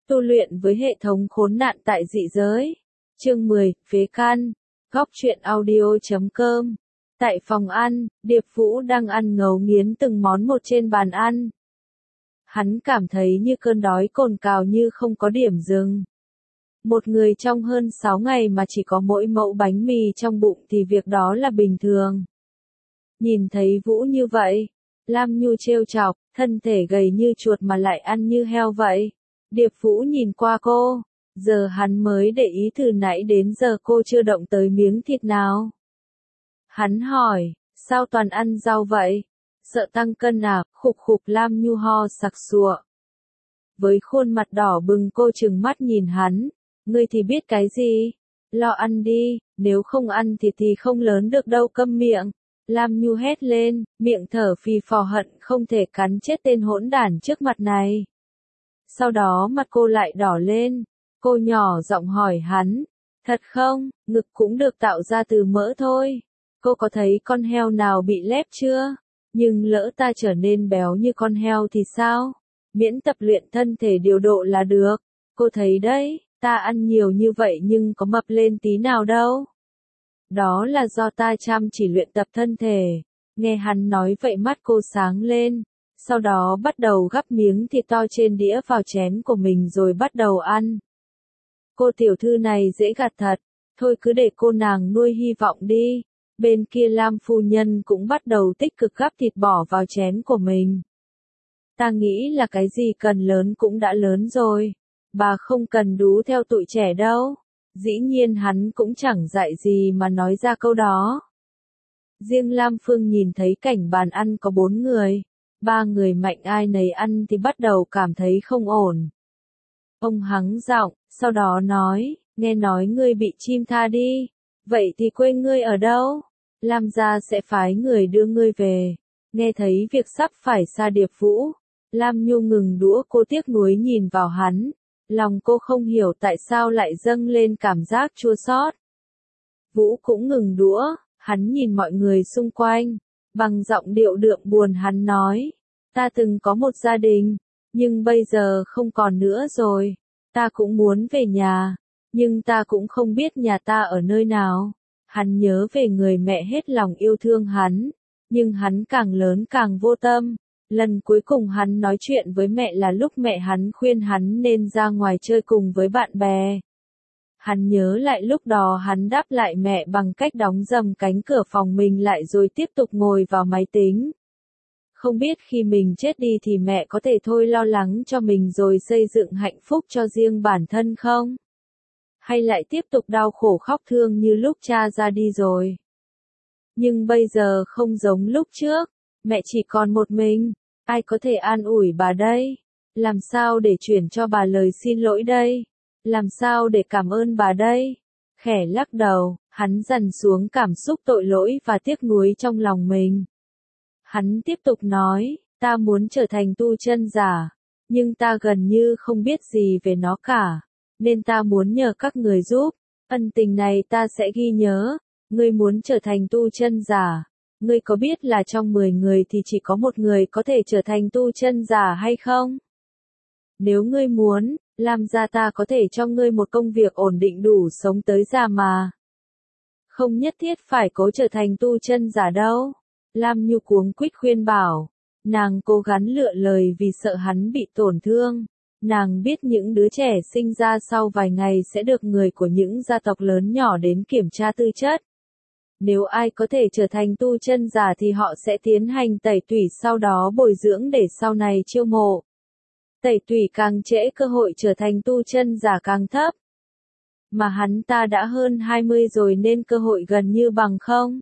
Tu luyện với hệ thống khốn nạn tại dị giới. Chương 10, Phế căn. Góc truyện audio.com. Tại phòng ăn, Điệp Vũ đang ăn ngấu nghiến từng món một trên bàn ăn. Hắn cảm thấy như cơn đói cồn cào như không có điểm dừng. Một người trong hơn 6 ngày mà chỉ có mỗi mẫu bánh mì trong bụng thì việc đó là bình thường. Nhìn thấy Vũ như vậy, Lam Nhu trêu chọc, thân thể gầy như chuột mà lại ăn như heo vậy. Điệp Vũ nhìn qua cô, giờ hắn mới để ý từ nãy đến giờ cô chưa động tới miếng thịt nào. Hắn hỏi, sao toàn ăn rau vậy? Sợ tăng cân à? Khục khục. Lam Nhu ho sặc sụa. Với khuôn mặt đỏ bừng cô trừng mắt nhìn hắn, ngươi thì biết cái gì? Lo ăn đi, nếu không ăn thịt thì không lớn được đâu, câm miệng. Lam Nhu hét lên, miệng thở phì phò hận không thể cắn chết tên hỗn đản trước mặt này. Sau đó mặt cô lại đỏ lên, cô nhỏ giọng hỏi hắn, thật không, ngực cũng được tạo ra từ mỡ thôi. Cô có thấy con heo nào bị lép chưa? Nhưng lỡ ta trở nên béo như con heo thì sao? Miễn tập luyện thân thể điều độ là được. Cô thấy đấy, ta ăn nhiều như vậy nhưng có mập lên tí nào đâu. Đó là do ta chăm chỉ luyện tập thân thể. Nghe hắn nói vậy mắt cô sáng lên, sau đó bắt đầu gắp miếng thịt to trên đĩa vào chén của mình rồi bắt đầu ăn. Cô tiểu thư này dễ gạt thật, thôi cứ để cô nàng nuôi hy vọng đi. Bên kia Lam phu nhân cũng bắt đầu tích cực gắp thịt bỏ vào chén của mình. Ta nghĩ là cái gì cần lớn cũng đã lớn rồi, bà không cần đú theo tụi trẻ đâu. Dĩ nhiên hắn cũng chẳng dạy gì mà nói ra câu đó. Riêng Lam Phương nhìn thấy cảnh bàn ăn có 4 người, 3 người mạnh ai nấy ăn thì bắt đầu cảm thấy không ổn. Ông hắng giọng, sau đó nói, nghe nói ngươi bị chim tha đi, vậy thì quê ngươi ở đâu? Lam gia sẽ phái người đưa ngươi về. Nghe thấy việc sắp phải xa Điệp Vũ, Lam Nhu ngừng đũa, cô tiếc nuối nhìn vào hắn. Lòng cô không hiểu tại sao lại dâng lên cảm giác chua xót. Vũ cũng ngừng đũa, hắn nhìn mọi người xung quanh, bằng giọng điệu đượm buồn hắn nói, ta từng có một gia đình, nhưng bây giờ không còn nữa rồi. Ta cũng muốn về nhà, nhưng ta cũng không biết nhà ta ở nơi nào. Hắn nhớ về người mẹ hết lòng yêu thương hắn, nhưng hắn càng lớn càng vô tâm. Lần cuối cùng hắn nói chuyện với mẹ là lúc mẹ hắn khuyên hắn nên ra ngoài chơi cùng với bạn bè. Hắn nhớ lại lúc đó hắn đáp lại mẹ bằng cách đóng dầm cánh cửa phòng mình lại rồi tiếp tục ngồi vào máy tính. Không biết khi mình chết đi thì mẹ có thể thôi lo lắng cho mình rồi xây dựng hạnh phúc cho riêng bản thân không? Hay lại tiếp tục đau khổ khóc thương như lúc cha ra đi rồi? Nhưng bây giờ không giống lúc trước, mẹ chỉ còn một mình. Ai có thể an ủi bà đây? Làm sao để chuyển cho bà lời xin lỗi đây? Làm sao để cảm ơn bà đây? Khẽ lắc đầu, hắn dằn xuống cảm xúc tội lỗi và tiếc nuối trong lòng mình. Hắn tiếp tục nói, ta muốn trở thành tu chân giả, nhưng ta gần như không biết gì về nó cả, nên ta muốn nhờ các người giúp. Ân tình này ta sẽ ghi nhớ. Ngươi muốn trở thành tu chân giả, ngươi có biết là trong 10 người thì chỉ có một người có thể trở thành tu chân giả hay không? Nếu ngươi muốn, Lam gia ta có thể cho ngươi một công việc ổn định đủ sống tới già mà. Không nhất thiết phải cố trở thành tu chân giả đâu. Lam Nhu cuống quýt khuyên bảo. Nàng cố gắng lựa lời vì sợ hắn bị tổn thương. Nàng biết những đứa trẻ sinh ra sau vài ngày sẽ được người của những gia tộc lớn nhỏ đến kiểm tra tư chất. Nếu ai có thể trở thành tu chân giả thì họ sẽ tiến hành tẩy tủy, sau đó bồi dưỡng để sau này chiêu mộ. Tẩy tủy càng trễ cơ hội trở thành tu chân giả càng thấp. Mà hắn ta đã hơn 20 rồi nên cơ hội gần như bằng không.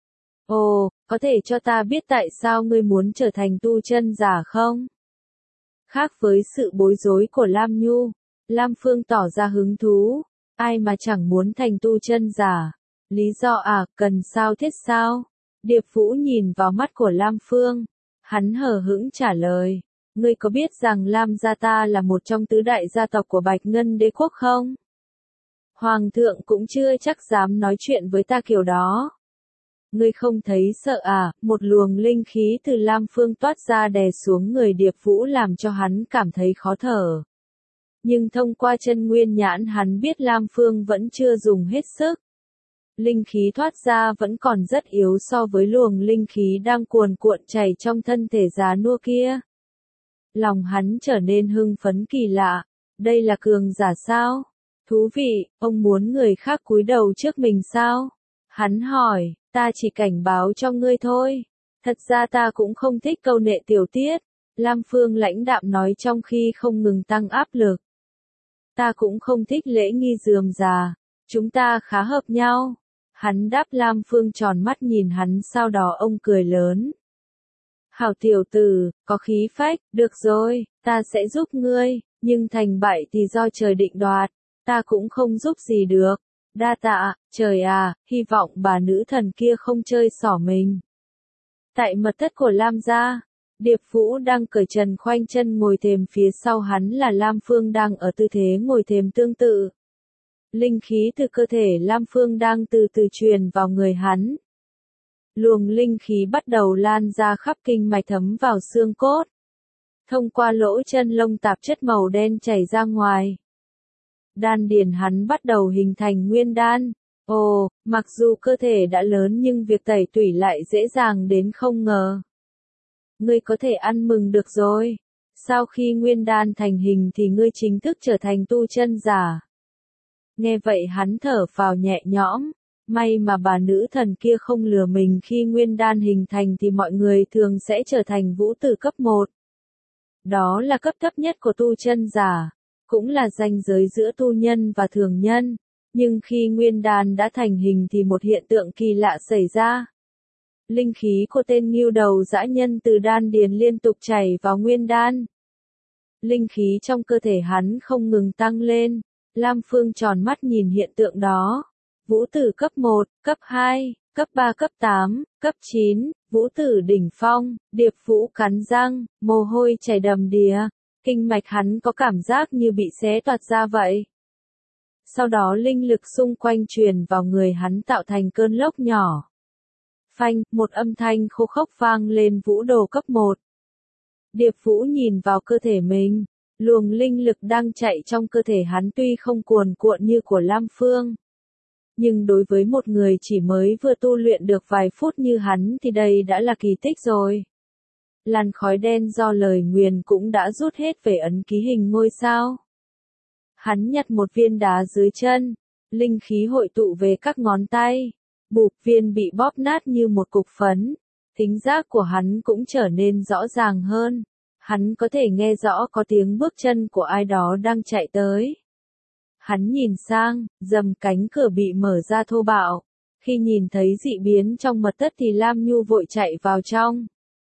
Ồ, có thể cho ta biết tại sao ngươi muốn trở thành tu chân giả không? Khác với sự bối rối của Lam Nhu, Lam Phương tỏ ra hứng thú. Ai mà chẳng muốn thành tu chân giả? Lý do à, cần sao thiết sao? Điệp Vũ nhìn vào mắt của Lam Phương. Hắn hờ hững trả lời. Ngươi có biết rằng Lam gia ta là một trong tứ đại gia tộc của Bạch Ngân Đế quốc không? Hoàng thượng cũng chưa chắc dám nói chuyện với ta kiểu đó. Ngươi không thấy sợ à? Một luồng linh khí từ Lam Phương toát ra đè xuống người Điệp Vũ làm cho hắn cảm thấy khó thở. Nhưng thông qua chân nguyên nhãn hắn biết Lam Phương vẫn chưa dùng hết sức. Linh khí thoát ra vẫn còn rất yếu so với luồng linh khí đang cuồn cuộn chảy trong thân thể già nua kia. Lòng hắn trở nên hưng phấn kỳ lạ, đây là cường giả sao? Thú vị, ông muốn người khác cúi đầu trước mình sao? Hắn hỏi, ta chỉ cảnh báo cho ngươi thôi. Thật ra ta cũng không thích câu nệ tiểu tiết. Lam Phương lãnh đạm nói trong khi không ngừng tăng áp lực. Ta cũng không thích lễ nghi rườm rà. Chúng ta khá hợp nhau. Hắn đáp. Lam Phương tròn mắt nhìn hắn, sau đó ông cười lớn. Hảo tiểu tử, có khí phách, được rồi, ta sẽ giúp ngươi, nhưng thành bại thì do trời định đoạt, ta cũng không giúp gì được. Đa tạ, trời à, hy vọng bà nữ thần kia không chơi xỏ mình. Tại mật thất của Lam gia, Điệp Vũ đang cởi trần khoanh chân ngồi thềm, phía sau hắn là Lam Phương đang ở tư thế ngồi thềm tương tự. Linh khí từ cơ thể Lam Phương đang từ từ truyền vào người hắn. Luồng linh khí bắt đầu lan ra khắp kinh mạch thấm vào xương cốt. Thông qua lỗ chân lông tạp chất màu đen chảy ra ngoài. Đan điền hắn bắt đầu hình thành nguyên đan. Ồ, mặc dù cơ thể đã lớn nhưng việc tẩy tủy lại dễ dàng đến không ngờ. Ngươi có thể ăn mừng được rồi. Sau khi nguyên đan thành hình thì ngươi chính thức trở thành tu chân giả. Nghe vậy hắn thở phào nhẹ nhõm. May mà bà nữ thần kia không lừa mình, khi nguyên đan hình thành thì mọi người thường sẽ trở thành vũ tử cấp 1. Đó là cấp thấp nhất của tu chân giả, cũng là ranh giới giữa tu nhân và thường nhân. Nhưng khi nguyên đan đã thành hình thì một hiện tượng kỳ lạ xảy ra. Linh khí của tên ngưu đầu dã nhân từ đan điền liên tục chảy vào nguyên đan. Linh khí trong cơ thể hắn không ngừng tăng lên. Lam Phương tròn mắt nhìn hiện tượng đó. Vũ tử cấp 1, cấp 2, cấp 3, cấp 8, cấp 9, vũ tử đỉnh phong. Điệp Vũ cắn răng, mồ hôi chảy đầm đìa. Kinh mạch hắn có cảm giác như bị xé toạc ra vậy. Sau đó linh lực xung quanh truyền vào người hắn tạo thành cơn lốc nhỏ. Phanh, một âm thanh khô khốc vang lên. Vũ đồ cấp 1. Điệp Vũ nhìn vào cơ thể mình. Luồng linh lực đang chạy trong cơ thể hắn tuy không cuồn cuộn như của Lam Phương. Nhưng đối với một người chỉ mới vừa tu luyện được vài phút như hắn thì đây đã là kỳ tích rồi. Làn khói đen do lời nguyền cũng đã rút hết về ấn ký hình ngôi sao. Hắn nhặt một viên đá dưới chân, linh khí hội tụ về các ngón tay, bụp, viên bị bóp nát như một cục phấn. Thính giác của hắn cũng trở nên rõ ràng hơn. Hắn có thể nghe rõ có tiếng bước chân của ai đó đang chạy tới. Hắn nhìn sang, rầm, cánh cửa bị mở ra thô bạo. Khi nhìn thấy dị biến trong mật thất thì Lam Nhu vội chạy vào trong.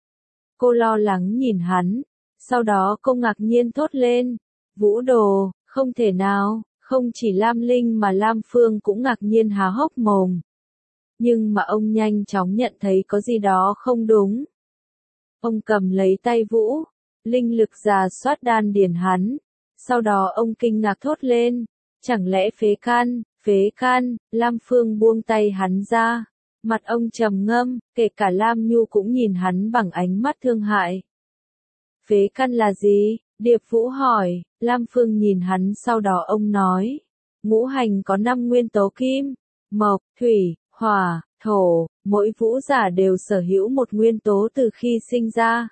Cô lo lắng nhìn hắn, sau đó cô ngạc nhiên thốt lên. Vũ đồ, không thể nào, không chỉ Lam Linh mà Lam Phương cũng ngạc nhiên há hốc mồm. Nhưng mà ông nhanh chóng nhận thấy có gì đó không đúng. Ông cầm lấy tay Vũ, linh lực rà soát đan điền hắn. Sau đó ông kinh ngạc thốt lên. Chẳng lẽ phế can, Lam Phương buông tay hắn ra. Mặt ông trầm ngâm, kể cả Lam Nhu cũng nhìn hắn bằng ánh mắt thương hại. Phế căn là gì? Điệp Vũ hỏi. Lam Phương nhìn hắn, sau đó ông nói. Ngũ hành có 5 nguyên tố kim, mộc, thủy, hỏa, thổ, mỗi vũ giả đều sở hữu một nguyên tố từ khi sinh ra.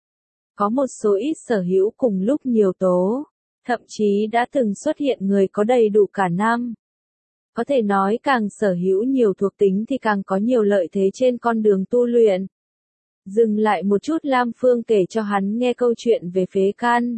Có một số ít sở hữu cùng lúc nhiều tố. Thậm chí đã từng xuất hiện người có đầy đủ cả năm. Có thể nói càng sở hữu nhiều thuộc tính thì càng có nhiều lợi thế trên con đường tu luyện. Dừng lại một chút, Lam Phương kể cho hắn nghe câu chuyện về phế can.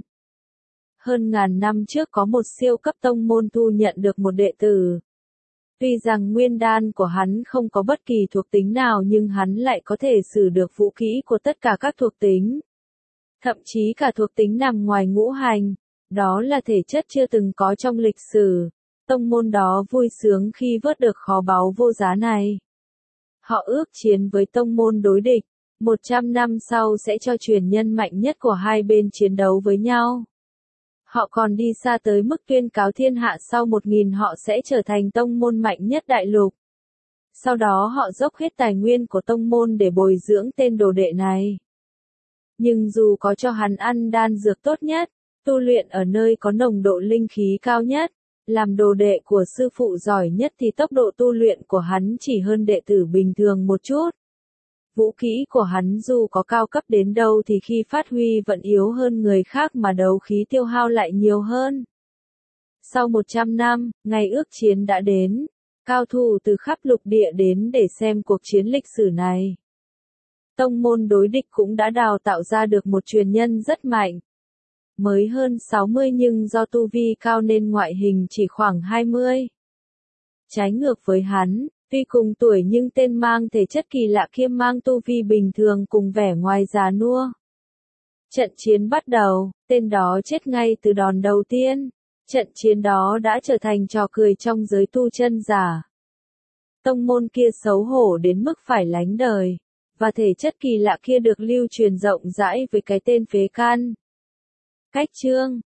Hơn ngàn năm trước có một siêu cấp tông môn thu nhận được một đệ tử. Tuy rằng nguyên đan của hắn không có bất kỳ thuộc tính nào nhưng hắn lại có thể sử được vũ khí của tất cả các thuộc tính. Thậm chí cả thuộc tính nằm ngoài ngũ hành. Đó là thể chất chưa từng có trong lịch sử. Tông môn đó vui sướng khi vớt được kho báu vô giá này. Họ ước chiến với tông môn đối địch. 100 năm sau sẽ cho truyền nhân mạnh nhất của hai bên chiến đấu với nhau. Họ còn đi xa tới mức tuyên cáo thiên hạ sau 1000 họ sẽ trở thành tông môn mạnh nhất đại lục. Sau đó họ dốc hết tài nguyên của tông môn để bồi dưỡng tên đồ đệ này. Nhưng dù có cho hắn ăn đan dược tốt nhất, tu luyện ở nơi có nồng độ linh khí cao nhất, làm đồ đệ của sư phụ giỏi nhất thì tốc độ tu luyện của hắn chỉ hơn đệ tử bình thường một chút. Vũ kỹ của hắn dù có cao cấp đến đâu thì khi phát huy vẫn yếu hơn người khác mà đấu khí tiêu hao lại nhiều hơn. Sau 100 năm, ngày ước chiến đã đến, cao thủ từ khắp lục địa đến để xem cuộc chiến lịch sử này. Tông môn đối địch cũng đã đào tạo ra được một truyền nhân rất mạnh. Mới hơn 60 nhưng do tu vi cao nên ngoại hình chỉ khoảng 20. Trái ngược với hắn, tuy cùng tuổi nhưng tên mang thể chất kỳ lạ kia mang tu vi bình thường cùng vẻ ngoài già nua. Trận chiến bắt đầu, tên đó chết ngay từ đòn đầu tiên. Trận chiến đó đã trở thành trò cười trong giới tu chân giả. Tông môn kia xấu hổ đến mức phải lánh đời, và thể chất kỳ lạ kia được lưu truyền rộng rãi với cái tên Phế Can. Cách chương